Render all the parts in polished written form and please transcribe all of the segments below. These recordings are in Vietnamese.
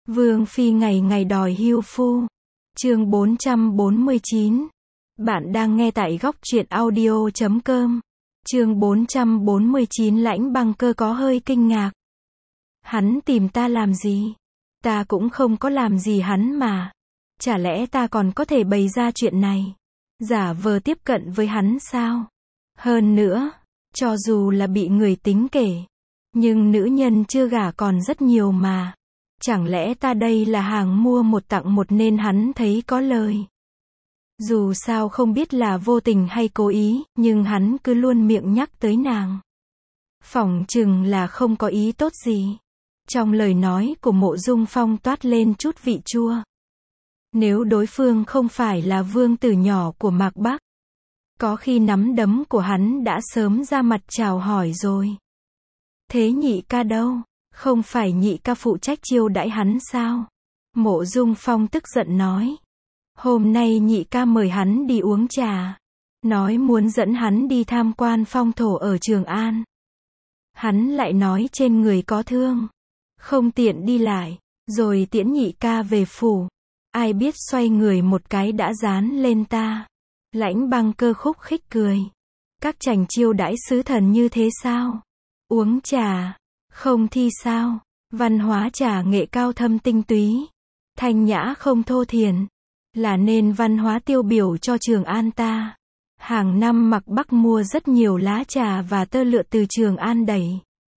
Vương phi ngày ngày đòi hưu phu. Chương 449. Bạn đang nghe tại góc truyện audio.com. Chương 449. Lãnh Băng Cơ có hơi kinh ngạc. Hắn tìm ta làm gì? Ta cũng không có làm gì hắn mà. Chả lẽ ta còn có thể bày ra chuyện này? Giả vờ tiếp cận với hắn sao? Hơn nữa, cho dù là bị người tính kể, nhưng nữ nhân chưa gả còn rất nhiều mà. Chẳng lẽ ta đây là hàng mua một tặng một nên hắn thấy có lời? Dù sao không biết là vô tình hay cố ý, nhưng hắn cứ luôn miệng nhắc tới nàng. Phỏng chừng là không có ý tốt gì. Trong lời nói của Mộ Dung Phong toát lên chút vị chua. Nếu đối phương không phải là vương tử nhỏ của Mạc Bắc, có khi nắm đấm của hắn đã sớm ra mặt chào hỏi rồi. Thế nhị ca đâu? Không phải nhị ca phụ trách chiêu đãi hắn sao? Mộ Dung Phong tức giận nói. Hôm nay nhị ca mời hắn đi uống trà. Nói muốn dẫn hắn đi tham quan phong thổ ở Trường An. Hắn lại nói trên người có thương, không tiện đi lại, rồi tiễn nhị ca về phủ. Ai biết xoay người một cái đã dán lên ta. Lãnh Băng Cơ khúc khích cười. Các chàng chiêu đãi sứ thần như thế sao? Uống trà, không thi sao? Văn hóa trà nghệ cao thâm tinh túy, thanh nhã không thô thiển, là nền văn hóa tiêu biểu cho Trường An ta. Hàng năm Mạc Bắc mua rất nhiều lá trà và tơ lụa từ Trường An đẩy.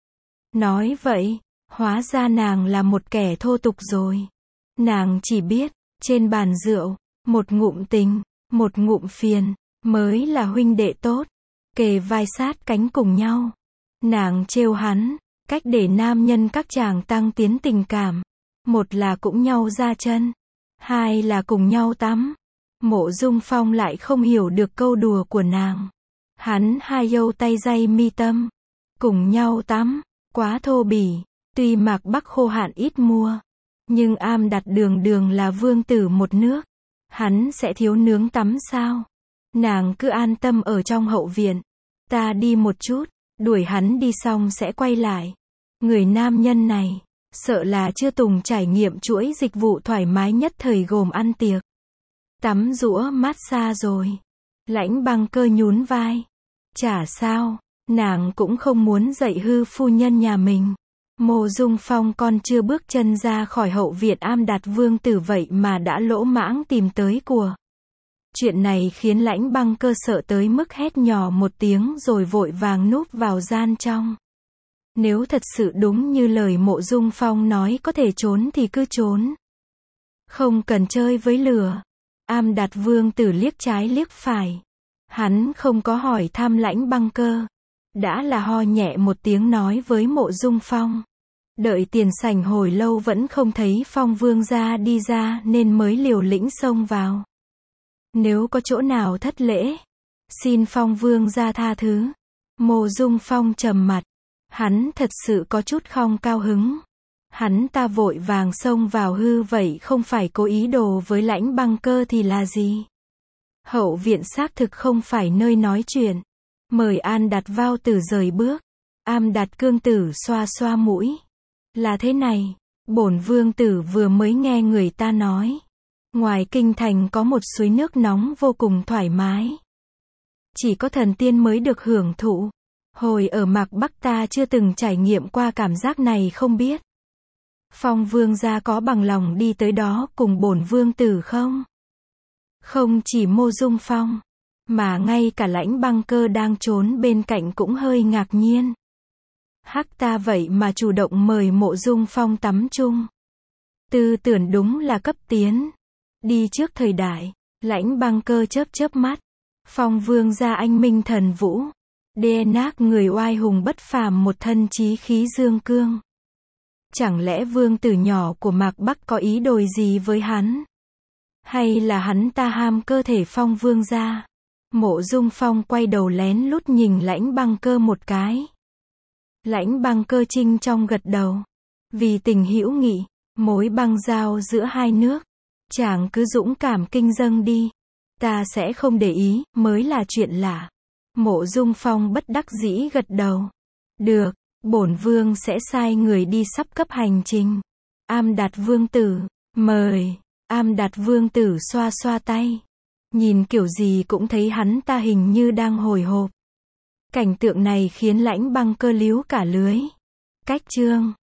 Nói vậy, hóa ra nàng là một kẻ thô tục rồi. Nàng chỉ biết, trên bàn rượu, một ngụm tình, một ngụm phiền, mới là huynh đệ tốt, kề vai sát cánh cùng nhau. Nàng trêu hắn, cách để nam nhân các chàng tăng tiến tình cảm. Một là cũng nhau ra chân, hai là cùng nhau tắm. Mộ Dung Phong lại không hiểu được câu đùa của nàng. Hắn hai dâu tay day mi tâm, cùng nhau tắm, quá thô bỉ. Tuy Mạc Bắc khô hạn ít mua, nhưng Am Đặt đường đường là vương tử một nước. Hắn sẽ thiếu nướng tắm sao? Nàng cứ an tâm ở trong hậu viện. Ta đi một chút, đuổi hắn đi xong sẽ quay lại. Người nam nhân này, sợ là chưa từng trải nghiệm chuỗi dịch vụ thoải mái nhất thời gồm ăn tiệc, tắm rũa massage rồi. Lãnh Băng Cơ nhún vai. Chả sao, nàng cũng không muốn dạy hư phu nhân nhà mình. Mộ Dung Phong còn chưa bước chân ra khỏi hậu viện Am Đặt vương tử vậy mà đã lỗ mãng tìm tới của. Chuyện này khiến Lãnh Băng Cơ sợ tới mức hét nhỏ một tiếng rồi vội vàng núp vào gian trong. Nếu thật sự đúng như lời Mộ Dung Phong nói có thể trốn thì cứ trốn. Không cần chơi với lửa. Am Đặt vương tử liếc trái liếc phải. Hắn không có hỏi thăm Lãnh Băng Cơ. Đã là ho nhẹ một tiếng nói với Mộ Dung Phong. Đợi tiền sảnh hồi lâu vẫn không thấy Phong vương gia đi ra nên mới liều lĩnh xông vào. Nếu có chỗ nào thất lễ, xin Phong vương gia tha thứ. Mộ Dung Phong trầm mặt. Hắn thật sự có chút không cao hứng. Hắn ta vội vàng xông vào hư vậy không phải cố ý đồ với Lãnh Băng Cơ thì là gì? Hậu viện xác thực không phải nơi nói chuyện. Mời An Đặt vào tử rời bước. Am Đặt cương tử xoa xoa mũi. Là thế này, bổn vương tử vừa mới nghe người ta nói. Ngoài kinh thành có một suối nước nóng vô cùng thoải mái. Chỉ có thần tiên mới được hưởng thụ. Hồi ở Mạc Bắc ta chưa từng trải nghiệm qua cảm giác này không biết. Phong vương gia có bằng lòng đi tới đó cùng bổn vương tử không? Không chỉ Mộ Dung Phong, mà ngay cả Lãnh Băng Cơ đang trốn bên cạnh cũng hơi ngạc nhiên. Hắc ta vậy mà chủ động mời Mộ Dung Phong tắm chung. Tư tưởng đúng là cấp tiến. Đi trước thời đại. Lãnh Băng Cơ chớp chớp mắt. Phong vương gia anh minh thần vũ. Đê nác người oai hùng bất phàm một thân chí khí dương cương. Chẳng lẽ vương tử nhỏ của Mạc Bắc có ý đồ gì với hắn? Hay là hắn ta ham cơ thể Phong vương gia? Mộ Dung Phong quay đầu lén lút nhìn Lãnh Băng Cơ một cái. Lãnh Băng Cơ trinh trong gật đầu. Vì tình hữu nghị, mối băng giao giữa hai nước, chàng cứ dũng cảm kinh dâng đi. Ta sẽ không để ý, mới là chuyện lạ. Mộ Dung Phong bất đắc dĩ gật đầu. Được, bổn vương sẽ sai người đi sắp cấp hành trình. Am Đạt Vương tử, mời. Am Đạt Vương tử xoa xoa tay. Nhìn kiểu gì cũng thấy hắn ta hình như đang hồi hộp. Cảnh tượng này khiến Lãnh Băng Cơ líu cả lưới. Cách chương